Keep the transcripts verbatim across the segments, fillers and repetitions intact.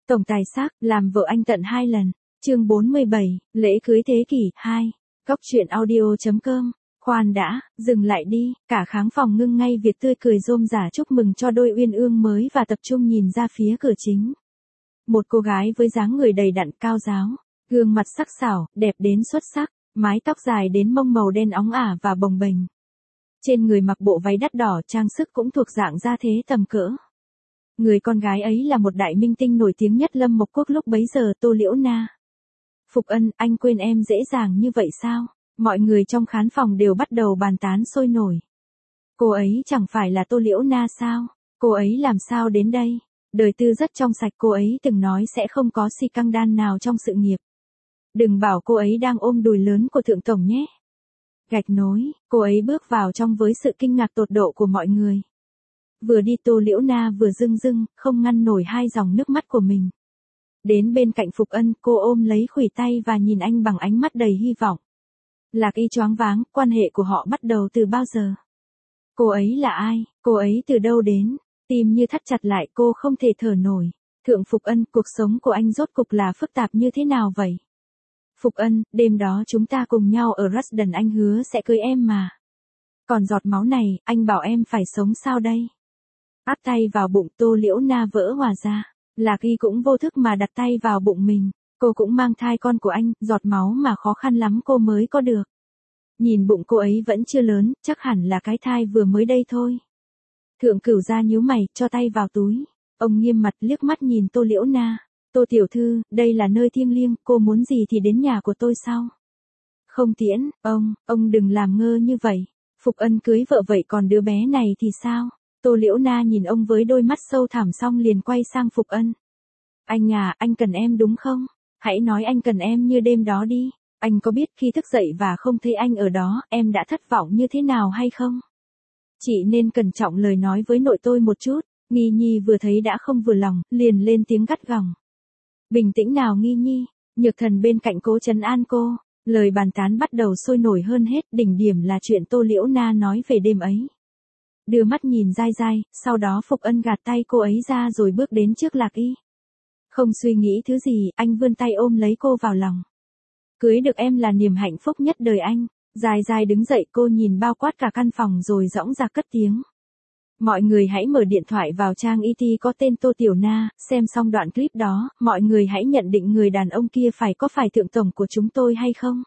Tổng tài xác, làm vợ anh tận hai lần. Chương bốn mươi bảy, lễ cưới thế kỷ hai. Cóc truyện audio.com. Khoan đã, dừng lại đi, cả kháng phòng ngưng ngay việc tươi cười rôm rả chúc mừng cho đôi uyên ương mới và tập trung nhìn ra phía cửa chính. Một cô gái với dáng người đầy đặn cao ráo, gương mặt sắc sảo, đẹp đến xuất sắc, mái tóc dài đến mông màu đen óng ả và bồng bềnh. Trên người mặc bộ váy đắt đỏ, trang sức cũng thuộc dạng gia thế tầm cỡ. Người con gái ấy là một đại minh tinh nổi tiếng nhất Lâm Mộc Quốc lúc bấy giờ, Tô Liễu Na. Phục Ân, anh quên em dễ dàng như vậy sao? Mọi người trong khán phòng đều bắt đầu bàn tán sôi nổi. Cô ấy chẳng phải là Tô Liễu Na sao? Cô ấy làm sao đến đây? Đời tư rất trong sạch, cô ấy từng nói sẽ không có si căng đan nào trong sự nghiệp. Đừng bảo cô ấy đang ôm đùi lớn của thượng tổng nhé. Gạch nối, cô ấy bước vào trong với sự kinh ngạc tột độ của mọi người. Vừa đi Tô Liễu Na vừa rưng rưng, không ngăn nổi hai dòng nước mắt của mình. Đến bên cạnh Phục Ân, cô ôm lấy khuỷu tay và nhìn anh bằng ánh mắt đầy hy vọng. Lạc Y choáng váng, quan hệ của họ bắt đầu từ bao giờ? Cô ấy là ai? Cô ấy từ đâu đến? Tim như thắt chặt lại, cô không thể thở nổi. Thượng Phục Ân, cuộc sống của anh rốt cục là phức tạp như thế nào vậy? Phục Ân, đêm đó chúng ta cùng nhau ở Rusden, anh hứa sẽ cưới em mà. Còn giọt máu này, anh bảo em phải sống sao đây? Áp tay vào bụng, Tô Liễu Na vỡ hòa ra. Lạc Y cũng vô thức mà đặt tay vào bụng mình. Cô cũng mang thai con của anh, giọt máu mà khó khăn lắm cô mới có được. Nhìn bụng cô ấy vẫn chưa lớn, chắc hẳn là cái thai vừa mới đây thôi. Thượng Cửu gia nhíu mày, cho tay vào túi. Ông nghiêm mặt liếc mắt nhìn Tô Liễu Na. Tô tiểu thư, đây là nơi thiêng liêng, cô muốn gì thì đến nhà của tôi sao? Không tiễn, ông, ông đừng làm ngơ như vậy. Phục Ân cưới vợ vậy còn đứa bé này thì sao? Tô Liễu Na nhìn ông với đôi mắt sâu thẳm xong liền quay sang Phục Ân. Anh à, anh cần em đúng không? Hãy nói anh cần em như đêm đó đi. Anh có biết khi thức dậy và không thấy anh ở đó, em đã thất vọng như thế nào hay không? Chị nên cẩn trọng lời nói với nội tôi một chút. Nghi Nhi vừa thấy đã không vừa lòng, liền lên tiếng gắt gỏng. Bình tĩnh nào Nghi Nhi, Nhược Thần bên cạnh cố trấn an cô. Lời bàn tán bắt đầu sôi nổi hơn hết, đỉnh điểm là chuyện Tô Liễu Na nói về đêm ấy. Đưa mắt nhìn dai dai, sau đó Phục Ân gạt tay cô ấy ra rồi bước đến trước Lạc Y. Không suy nghĩ thứ gì, anh vươn tay ôm lấy cô vào lòng. Cưới được em là niềm hạnh phúc nhất đời anh. Dài dài đứng dậy, cô nhìn bao quát cả căn phòng rồi dõng dạc cất tiếng. Mọi người hãy mở điện thoại vào trang i tê có tên Tô Tiểu Na, xem xong đoạn clip đó, mọi người hãy nhận định người đàn ông kia phải có phải thượng tổng của chúng tôi hay không.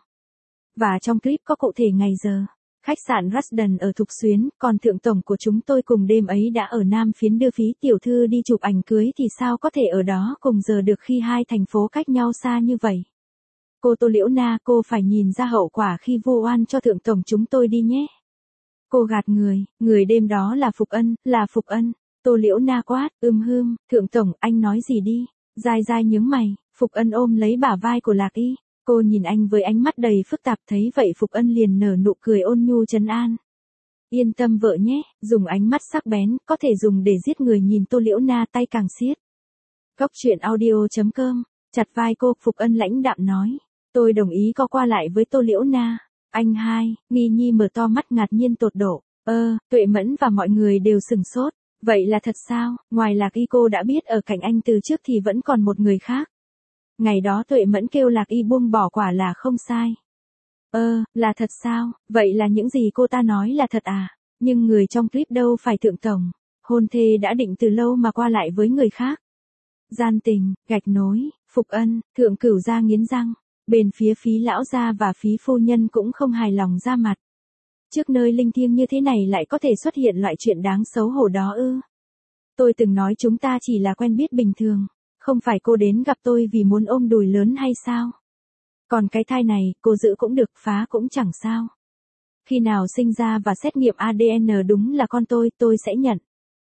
Và trong clip có cụ thể ngày giờ. Khách sạn Rusden ở Thục Xuyến, còn thượng tổng của chúng tôi cùng đêm ấy đã ở Nam Phiến đưa phí tiểu thư đi chụp ảnh cưới thì sao có thể ở đó cùng giờ được khi hai thành phố cách nhau xa như vậy. Cô Tô Liễu Na, cô phải nhìn ra hậu quả khi vu oan cho thượng tổng chúng tôi đi nhé. Cô gạt người, người đêm đó là Phục Ân, là Phục Ân. Tô Liễu Na quát, ưm hưm, thượng tổng, anh nói gì đi. Dai dai nhướng mày, Phục Ân ôm lấy bả vai của Lạc Y. Cô nhìn anh với ánh mắt đầy phức tạp, thấy vậy Phục Ân liền nở nụ cười ôn nhu trấn an. Yên tâm vợ nhé, dùng ánh mắt sắc bén, có thể dùng để giết người, nhìn Tô Liễu Na tay càng siết. Cóc truyện audio.com, chặt vai cô, Phục Ân lãnh đạm nói. Tôi đồng ý co qua lại với Tô Liễu Na. Anh hai, Nghi Nhi mở to mắt ngạc nhiên tột độ. Ơ, Tuệ Mẫn và mọi người đều sừng sốt. Vậy là thật sao? Ngoài Lạc Y cô đã biết ở cạnh anh từ trước thì vẫn còn một người khác. Ngày đó Tuệ Mẫn kêu Lạc Y buông bỏ quả là không sai. Ơ, là thật sao? Vậy là những gì cô ta nói là thật à? Nhưng người trong clip đâu phải thượng tổng. Hôn thê đã định từ lâu mà qua lại với người khác. Gian tình, gạch nối, Phục Ân, Thượng Cửu gia nghiến răng. Bên phía phí lão gia và phí phu nhân cũng không hài lòng ra mặt. Trước nơi linh thiêng như thế này lại có thể xuất hiện loại chuyện đáng xấu hổ đó ư? Tôi từng nói chúng ta chỉ là quen biết bình thường. Không phải cô đến gặp tôi vì muốn ôm đùi lớn hay sao? Còn cái thai này, cô giữ cũng được, phá cũng chẳng sao. Khi nào sinh ra và xét nghiệm a đê en đúng là con tôi, tôi sẽ nhận.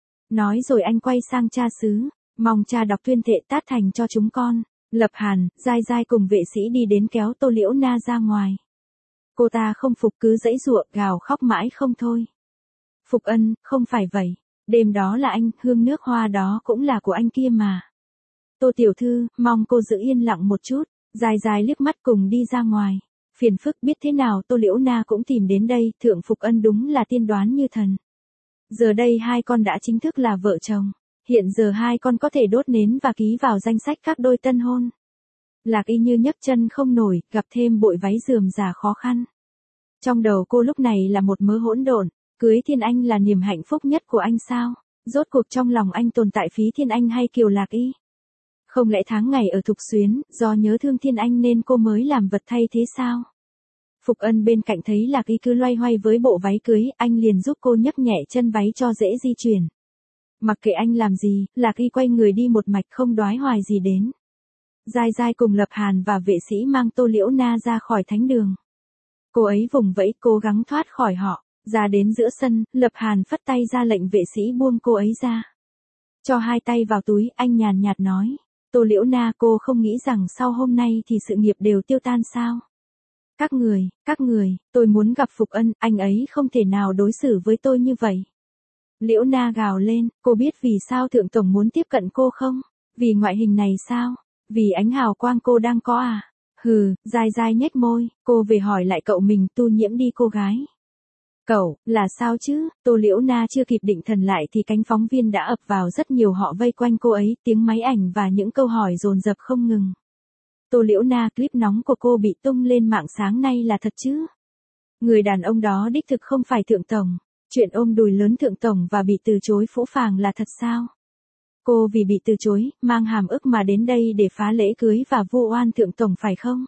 Nói rồi anh quay sang cha xứ, mong cha đọc tuyên thệ tát thành cho chúng con. Lập Hàn, dai dai cùng vệ sĩ đi đến kéo Tô Liễu Na ra ngoài. Cô ta không phục cứ giãy giụa, gào khóc mãi không thôi. Phục Ân, không phải vậy. Đêm đó là anh, hương nước hoa đó cũng là của anh kia mà. Tô tiểu thư, mong cô giữ yên lặng một chút. Dài dài liếc mắt cùng đi ra ngoài. Phiền phức, biết thế nào Tô Liễu Na cũng tìm đến đây, Thượng Phục Ân đúng là tiên đoán như thần. Giờ đây hai con đã chính thức là vợ chồng. Hiện giờ hai con có thể đốt nến và ký vào danh sách các đôi tân hôn. Lạc Y như nhấc chân không nổi, gặp thêm bội váy rườm rà khó khăn. Trong đầu cô lúc này là một mớ hỗn độn, cưới Thiên Anh là niềm hạnh phúc nhất của anh sao? Rốt cuộc trong lòng anh tồn tại Phí Thiên Anh hay Kiều Lạc Y? Không lẽ tháng ngày ở Thục Xuyến, do nhớ thương Thiên Anh nên cô mới làm vật thay thế sao? Phục Ân bên cạnh thấy Lạc Y cứ loay hoay với bộ váy cưới, anh liền giúp cô nhấc nhẹ chân váy cho dễ di chuyển. Mặc kệ anh làm gì, Lạc Y quay người đi một mạch không đoái hoài gì đến. Giai Giai cùng Lập Hàn và vệ sĩ mang Tô Liễu Na ra khỏi thánh đường. Cô ấy vùng vẫy cố gắng thoát khỏi họ, ra đến giữa sân, Lập Hàn phất tay ra lệnh vệ sĩ buông cô ấy ra. Cho hai tay vào túi, anh nhàn nhạt nói, Tô Liễu Na, cô không nghĩ rằng sau hôm nay thì sự nghiệp đều tiêu tan sao? Các người, các người, tôi muốn gặp Phục Ân, anh ấy không thể nào đối xử với tôi như vậy. Liễu Na gào lên, cô biết vì sao Thượng Tổng muốn tiếp cận cô không? Vì ngoại hình này sao? Vì ánh hào quang cô đang có à? Hừ, Giai Giai nhếch môi, cô về hỏi lại cậu mình, Tu Nhiễm đi cô gái. Cậu, là sao chứ? Tô Liễu Na chưa kịp định thần lại thì cánh phóng viên đã ập vào, rất nhiều họ vây quanh cô ấy, tiếng máy ảnh và những câu hỏi dồn dập không ngừng. Tô Liễu Na, clip nóng của cô bị tung lên mạng sáng nay là thật chứ? Người đàn ông đó đích thực không phải Thượng Tổng. Chuyện ôm đùi lớn Thượng Tổng và bị từ chối phũ phàng là thật sao? Cô vì bị từ chối, mang hàm ức mà đến đây để phá lễ cưới và vu oan Thượng Tổng phải không?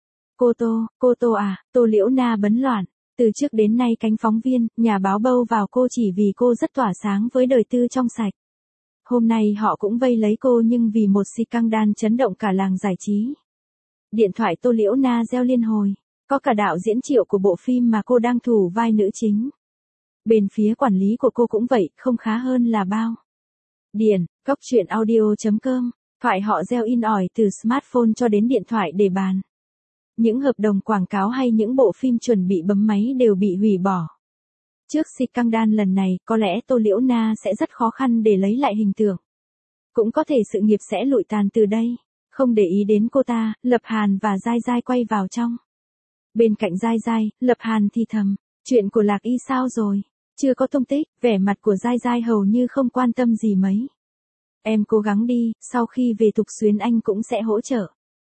Cô Tô, cô Tô à, Tô Liễu Na bấn loạn. Từ trước đến nay cánh phóng viên, nhà báo bâu vào cô chỉ vì cô rất tỏa sáng với đời tư trong sạch. Hôm nay họ cũng vây lấy cô nhưng vì một scandal chấn động cả làng giải trí. Điện thoại Tô Liễu Na reo liên hồi. Có cả đạo diễn Triệu của bộ phim mà cô đang thủ vai nữ chính. Bên phía quản lý của cô cũng vậy, không khá hơn là bao. Điền, góc chuyện audio chấm com, thoại họ reo in ỏi từ smartphone cho đến điện thoại để bàn. Những hợp đồng quảng cáo hay những bộ phim chuẩn bị bấm máy đều bị hủy bỏ. Trước scandal lần này, có lẽ Tô Liễu Na sẽ rất khó khăn để lấy lại hình tượng. Cũng có thể sự nghiệp sẽ lụi tàn từ đây. Không để ý đến cô ta, Lập Hàn và Giai Giai quay vào trong. Bên cạnh Giai Giai, Lập Hàn thì thầm, chuyện của Lạc Y sao rồi? Chưa có tung tích, vẻ mặt của Giai Giai hầu như không quan tâm gì mấy. Em cố gắng đi, sau khi về Thục Xuyến anh cũng sẽ hỗ trợ.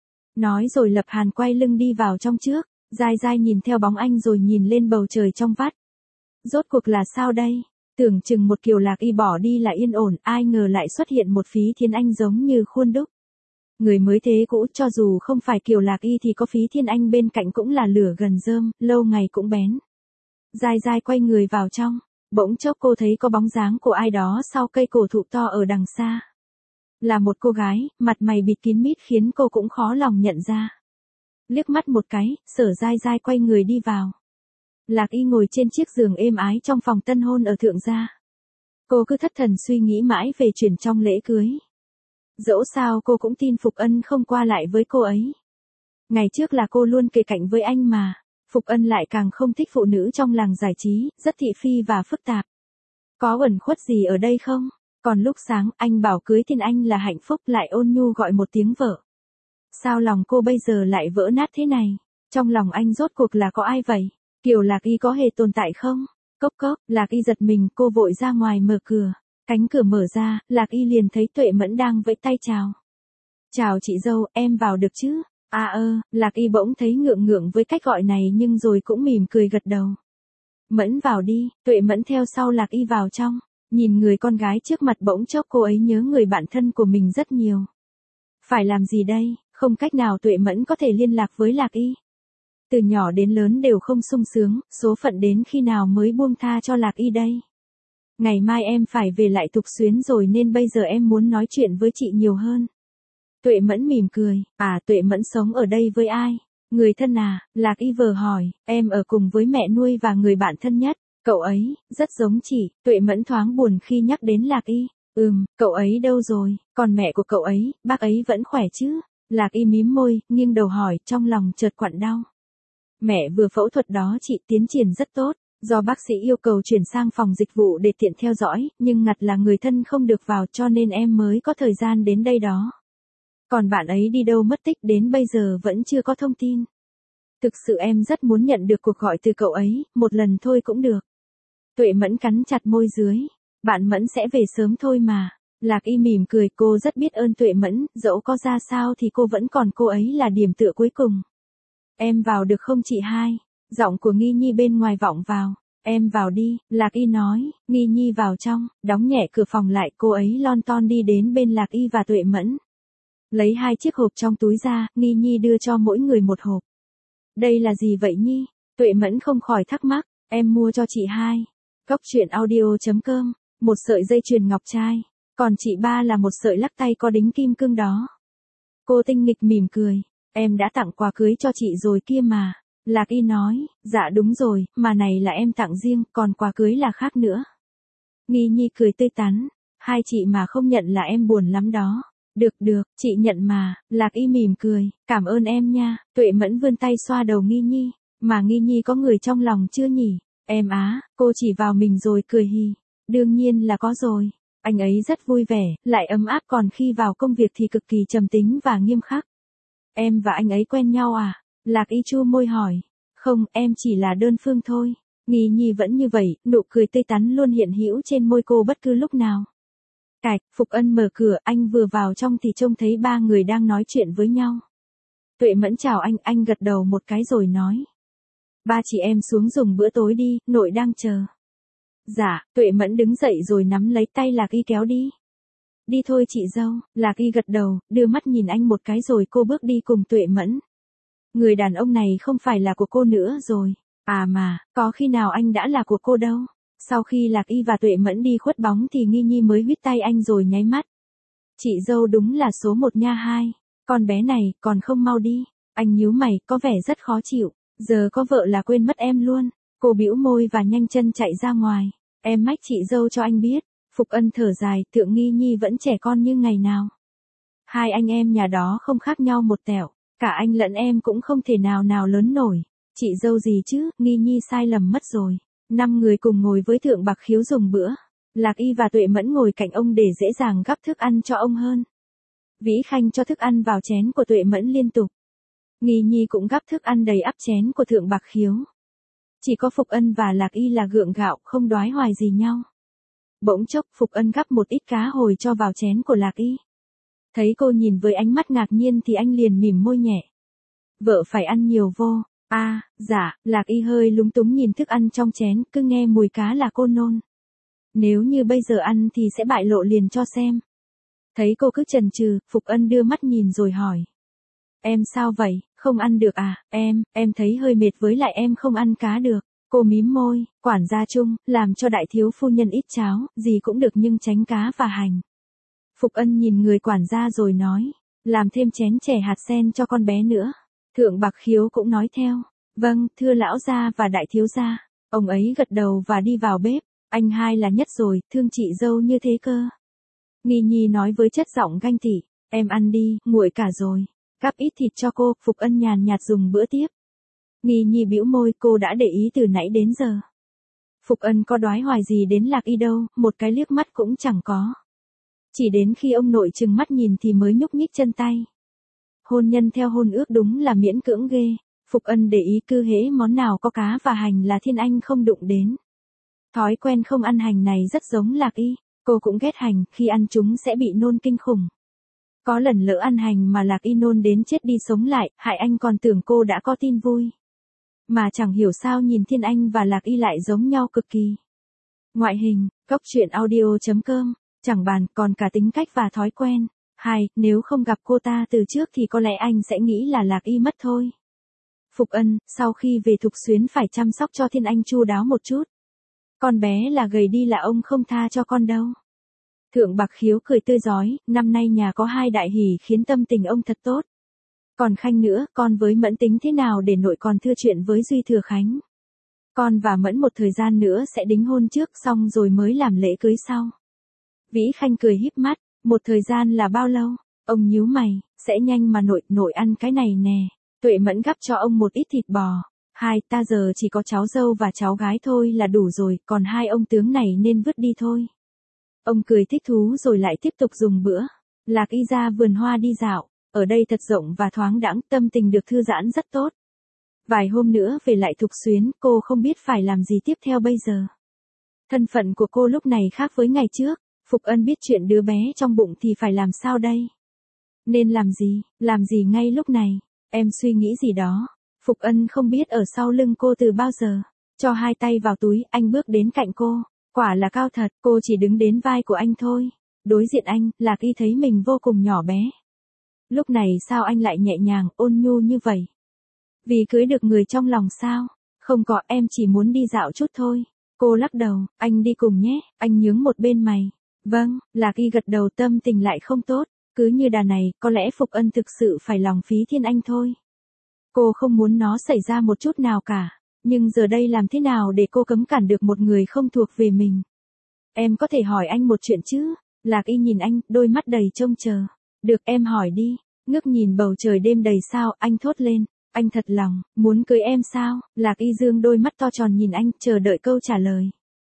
Nói rồi Lập Hàn quay lưng đi vào trong trước, Giai Giai nhìn theo bóng anh rồi nhìn lên bầu trời trong vắt. Rốt cuộc là sao đây? Tưởng chừng một Kiều Lạc Y bỏ đi là yên ổn, ai ngờ lại xuất hiện một Phí Thiên Anh giống như khuôn đúc. Người mới thế cũ, cho dù không phải Kiều Lạc Y thì có Phí Thiên Anh bên cạnh cũng là lửa gần rơm, lâu ngày cũng bén. Giai Giai quay người vào trong, bỗng chốc cô thấy có bóng dáng của ai đó sau cây cổ thụ to ở đằng xa. Là một cô gái, mặt mày bịt kín mít khiến cô cũng khó lòng nhận ra. Liếc mắt một cái, Sở Giai Giai quay người đi vào. Lạc Y ngồi trên chiếc giường êm ái trong phòng tân hôn ở Thượng gia. Cô cứ thất thần suy nghĩ mãi về chuyện trong lễ cưới. Dẫu sao cô cũng tin Phục Ân không qua lại với cô ấy. Ngày trước là cô luôn kề cạnh với anh mà. Phục Ân lại càng không thích phụ nữ trong làng giải trí, rất thị phi và phức tạp. Có uẩn khuất gì ở đây không? Còn lúc sáng, anh bảo cưới Thiên Anh là hạnh phúc, lại ôn nhu gọi một tiếng vợ. Sao lòng cô bây giờ lại vỡ nát thế này? Trong lòng anh rốt cuộc là có ai vậy? Kiều Lạc Y có hề tồn tại không? Cốc cốc, Lạc Y giật mình, cô vội ra ngoài mở cửa. Cánh cửa mở ra, Lạc Y liền thấy Tuệ Mẫn đang vẫy tay chào. Chào chị dâu, em vào được chứ? À ơ, Lạc Y bỗng thấy ngượng ngượng với cách gọi này nhưng rồi cũng mỉm cười gật đầu. Mẫn vào đi, Tuệ Mẫn theo sau Lạc Y vào trong. Nhìn người con gái trước mặt bỗng chốc cô ấy nhớ người bạn thân của mình rất nhiều. Phải làm gì đây? Không cách nào Tuệ Mẫn có thể liên lạc với Lạc Y. Từ nhỏ đến lớn đều không sung sướng, số phận đến khi nào mới buông tha cho Lạc Y đây? Ngày mai em phải về lại Thục Xuyến rồi nên bây giờ em muốn nói chuyện với chị nhiều hơn. Tuệ Mẫn mỉm cười, à Tuệ Mẫn sống ở đây với ai? Người thân à? Lạc Y vờ hỏi, em ở cùng với mẹ nuôi và người bạn thân nhất. Cậu ấy, rất giống chị. Tuệ Mẫn thoáng buồn khi nhắc đến Lạc Y. Ừm, cậu ấy đâu rồi? Còn mẹ của cậu ấy, bác ấy vẫn khỏe chứ? Lạc Y mím môi, nghiêng đầu hỏi, trong lòng chợt quặn đau. Mẹ vừa phẫu thuật đó chị, tiến triển rất tốt. Do bác sĩ yêu cầu chuyển sang phòng dịch vụ để tiện theo dõi, nhưng ngặt là người thân không được vào cho nên em mới có thời gian đến đây đó. Còn bạn ấy đi đâu mất tích đến bây giờ vẫn chưa có thông tin. Thực sự em rất muốn nhận được cuộc gọi từ cậu ấy, một lần thôi cũng được. Tuệ Mẫn cắn chặt môi dưới. Bạn Mẫn sẽ về sớm thôi mà. Lạc Y mỉm cười, cô rất biết ơn Tuệ Mẫn, dẫu có ra sao thì cô vẫn còn cô ấy là điểm tựa cuối cùng. Em vào được không chị hai? Giọng của Nghi Nhi bên ngoài vọng vào. Em vào đi, Lạc Y nói. Nghi Nhi vào trong, đóng nhẹ cửa phòng lại, cô ấy lon ton đi đến bên Lạc Y và Tuệ Mẫn. Lấy hai chiếc hộp trong túi ra, Nghi Nhi đưa cho mỗi người một hộp. Đây là gì vậy Nhi? Tuệ Mẫn không khỏi thắc mắc. Em mua cho chị hai. Cốc truyện audio chấm com. Một sợi dây chuyền ngọc trai. Còn chị ba là một sợi lắc tay có đính kim cương đó. Cô tinh nghịch mỉm cười. Em đã tặng quà cưới cho chị rồi kia mà. Lạc Y nói, dạ đúng rồi, mà này là em tặng riêng, còn quà cưới là khác nữa. Nghi Nhi cười tươi tắn. Hai chị mà không nhận là em buồn lắm đó. Được được, chị nhận mà. Lạc Y mỉm cười, cảm ơn em nha. Tuệ Mẫn vươn tay xoa đầu Nghi Nhi. Mà Nghi Nhi có người trong lòng chưa nhỉ? Em á, cô chỉ vào mình rồi cười hì. Đương nhiên là có rồi. Anh ấy rất vui vẻ, lại ấm áp, còn khi vào công việc thì cực kỳ trầm tính và nghiêm khắc. Em và anh ấy quen nhau à? Lạc Y chu môi hỏi. Không, em chỉ là đơn phương thôi. Nghi Nhi vẫn như vậy, nụ cười tươi tắn luôn hiện hữu trên môi cô bất cứ lúc nào. Cạch, Phục Ân mở cửa, anh vừa vào trong thì trông thấy ba người đang nói chuyện với nhau. Tuệ Mẫn chào anh, anh gật đầu một cái rồi nói. Ba chị em xuống dùng bữa tối đi, nội đang chờ. Dạ, Tuệ Mẫn đứng dậy rồi nắm lấy tay Lạc Y kéo đi. Đi thôi chị dâu, Lạc Y gật đầu, đưa mắt nhìn anh một cái rồi cô bước đi cùng Tuệ Mẫn. Người đàn ông này không phải là của cô nữa rồi. À mà, có khi nào anh đã là của cô đâu. Sau khi Lạc Y và Tuệ Mẫn đi khuất bóng thì Nghi Nhi mới huýt tay anh rồi nháy mắt. Chị dâu đúng là số một nha hai. Con bé này, còn không mau đi. Anh nhíu mày, có vẻ rất khó chịu. Giờ có vợ là quên mất em luôn. Cô bĩu môi và nhanh chân chạy ra ngoài. Em mách chị dâu cho anh biết. Phục Ân thở dài, Thượng Nghi Nhi vẫn trẻ con như ngày nào. Hai anh em nhà đó không khác nhau một tẹo. Cả anh lẫn em cũng không thể nào nào lớn nổi. Chị dâu gì chứ, Nghi Nhi sai lầm mất rồi. Năm người cùng ngồi với Thượng Bạc Khiếu dùng bữa. Lạc Y và Tuệ Mẫn ngồi cạnh ông để dễ dàng gắp thức ăn cho ông hơn. Vĩ Khanh cho thức ăn vào chén của Tuệ Mẫn liên tục. Nghi Nhi cũng gắp thức ăn đầy ắp chén của Thượng Bạc Khiếu. Chỉ có Phục Ân và Lạc Y là gượng gạo, không đoái hoài gì nhau. Bỗng chốc, Phục Ân gắp một ít cá hồi cho vào chén của Lạc Y. Thấy cô nhìn với ánh mắt ngạc nhiên thì anh liền mỉm môi nhẹ. Vợ phải ăn nhiều vô. À, dạ, Lạc Y hơi lúng túng nhìn thức ăn trong chén, cứ nghe mùi cá là cô nôn. Nếu như bây giờ ăn thì sẽ bại lộ liền cho xem. Thấy cô cứ chần chừ, Phục Ân đưa mắt nhìn rồi hỏi. Em sao vậy, không ăn được à? Em, em thấy hơi mệt với lại em không ăn cá được. Cô mím môi, quản gia chung, làm cho đại thiếu phu nhân ít cháo, gì cũng được nhưng tránh cá và hành. Phục Ân nhìn người quản gia rồi nói, làm thêm chén chè hạt sen cho con bé nữa. Thượng Bạc Khiếu cũng nói theo, vâng, thưa lão gia và đại thiếu gia. Ông ấy gật đầu và đi vào bếp, anh hai là nhất rồi, thương chị dâu như thế cơ. Nghi Nhi nói với chất giọng ganh tị, em ăn đi, nguội cả rồi. Cắp ít thịt cho cô, Phục Ân nhàn nhạt dùng bữa tiếp. Nghi Nhi bĩu môi, cô đã để ý từ nãy đến giờ. Phục Ân có đoái hoài gì đến Lạc Y đâu, một cái liếc mắt cũng chẳng có. Chỉ đến khi ông nội trừng mắt nhìn thì mới nhúc nhích chân tay. Hôn nhân theo hôn ước đúng là miễn cưỡng ghê. Phục Ân để ý cứ hễ món nào có cá và hành là Thiên Anh không đụng đến. Thói quen không ăn hành này rất giống Lạc Y. Cô cũng ghét hành, khi ăn chúng sẽ bị nôn kinh khủng. Có lần lỡ ăn hành mà Lạc Y nôn đến chết đi sống lại, hại anh còn tưởng cô đã có tin vui. Mà chẳng hiểu sao nhìn Thiên Anh và Lạc Y lại giống nhau cực kỳ. Ngoại hình, cốc truyện audio chấm com, chẳng bàn, còn cả tính cách và thói quen. Hai, nếu không gặp cô ta từ trước thì có lẽ anh sẽ nghĩ là Lạc Y mất thôi. Phục Ân, sau khi về Thục Xuyến phải chăm sóc cho Thiên Anh chu đáo một chút. Con bé là gầy đi là ông không tha cho con đâu. Thượng Bạc Khiếu cười tươi rói, năm nay nhà có hai đại hỷ khiến tâm tình ông thật tốt. Còn Khanh nữa, con với Mẫn tính thế nào để nội còn thưa chuyện với Duy Thừa Khánh. Con và Mẫn một thời gian nữa sẽ đính hôn trước xong rồi mới làm lễ cưới sau. Vĩ Khanh cười híp mắt, một thời gian là bao lâu? Ông nhíu mày, sẽ nhanh mà nội, nội ăn cái này nè. Tuệ Mẫn gắp cho ông một ít thịt bò. Hai, ta giờ chỉ có cháu dâu và cháu gái thôi là đủ rồi, còn hai ông tướng này nên vứt đi thôi. Ông cười thích thú rồi lại tiếp tục dùng bữa. Lạc Y ra vườn hoa đi dạo, ở đây thật rộng và thoáng đãng, tâm tình được thư giãn rất tốt. Vài hôm nữa về lại Thục Xuyến, cô không biết phải làm gì tiếp theo bây giờ. Thân phận của cô lúc này khác với ngày trước, Phục Ân biết chuyện đứa bé trong bụng thì phải làm sao đây? Nên làm gì, làm gì ngay lúc này? Em suy nghĩ gì đó. Phục Ân không biết ở sau lưng cô từ bao giờ. Cho hai tay vào túi, anh bước đến cạnh cô. Quả là cao thật, cô chỉ đứng đến vai của anh thôi. Đối diện anh, Lạc Y thấy mình vô cùng nhỏ bé. Lúc này sao anh lại nhẹ nhàng, ôn nhu như vậy? Vì cưới được người trong lòng sao? Không có, em chỉ muốn đi dạo chút thôi. Cô lắc đầu, anh đi cùng nhé, anh nhướng một bên mày. Vâng, Lạc Y gật đầu, tâm tình lại không tốt. Cứ như đà này, có lẽ Phục Ân thực sự phải lòng Phí Thiên Anh thôi. Cô không muốn nó xảy ra một chút nào cả. Nhưng giờ đây làm thế nào để cô cấm cản được một người không thuộc về mình? Em có thể hỏi anh một chuyện chứ? Lạc Y nhìn anh, đôi mắt đầy trông chờ. Được, em hỏi đi. Ngước nhìn bầu trời đêm đầy sao, anh thốt lên. Anh thật lòng, muốn cưới em sao? Lạc Y dương đôi mắt to tròn nhìn anh, chờ đợi câu trả lời.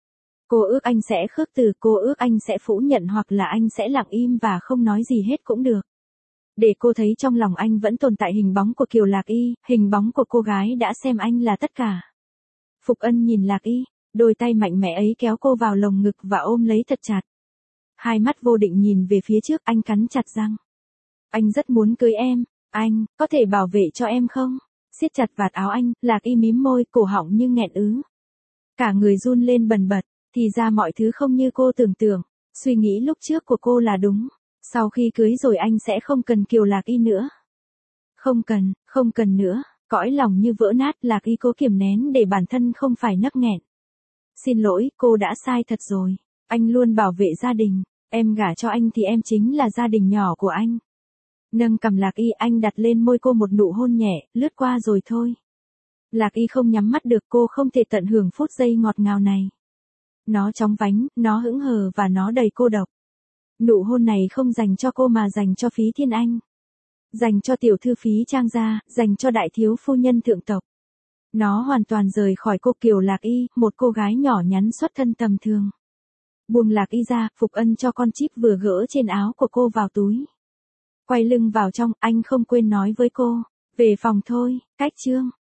Cô ước anh sẽ khước từ, cô ước anh sẽ phủ nhận hoặc là anh sẽ lặng im và không nói gì hết cũng được. Để cô thấy trong lòng anh vẫn tồn tại hình bóng của Kiều Lạc Y, hình bóng của cô gái đã xem anh là tất cả. Phục Ân nhìn Lạc Y, đôi tay mạnh mẽ ấy kéo cô vào lồng ngực và ôm lấy thật chặt. Hai mắt vô định nhìn về phía trước, anh cắn chặt răng. Anh rất muốn cưới em, anh, có thể bảo vệ cho em không? Siết chặt vạt áo anh, Lạc Y mím môi, cổ họng như nghẹn ứ. Cả người run lên bần bật, thì ra mọi thứ không như cô tưởng tượng. Suy nghĩ lúc trước của cô là đúng. Sau khi cưới rồi anh sẽ không cần Kiều Lạc Y nữa. Không cần, không cần nữa. Cõi lòng như vỡ nát, Lạc Y cố kiềm nén để bản thân không phải nấc nghẹn. Xin lỗi, cô đã sai thật rồi. Anh luôn bảo vệ gia đình. Em gả cho anh thì em chính là gia đình nhỏ của anh. Nâng cằm Lạc Y, anh đặt lên môi cô một nụ hôn nhẹ, lướt qua rồi thôi. Lạc Y không nhắm mắt được, cô không thể tận hưởng phút giây ngọt ngào này. Nó chóng vánh, nó hững hờ và nó đầy cô độc. Nụ hôn này không dành cho cô mà dành cho Phí Thiên Anh. Dành cho tiểu thư Phí Trang gia, dành cho đại thiếu phu nhân thượng tộc. Nó hoàn toàn rời khỏi cô Kiều Lạc Y, một cô gái nhỏ nhắn xuất thân tầm thường. Buông Lạc Y ra, Phục Ân cho con chip vừa gỡ trên áo của cô vào túi. Quay lưng vào trong, anh không quên nói với cô. Về phòng thôi, cách chương.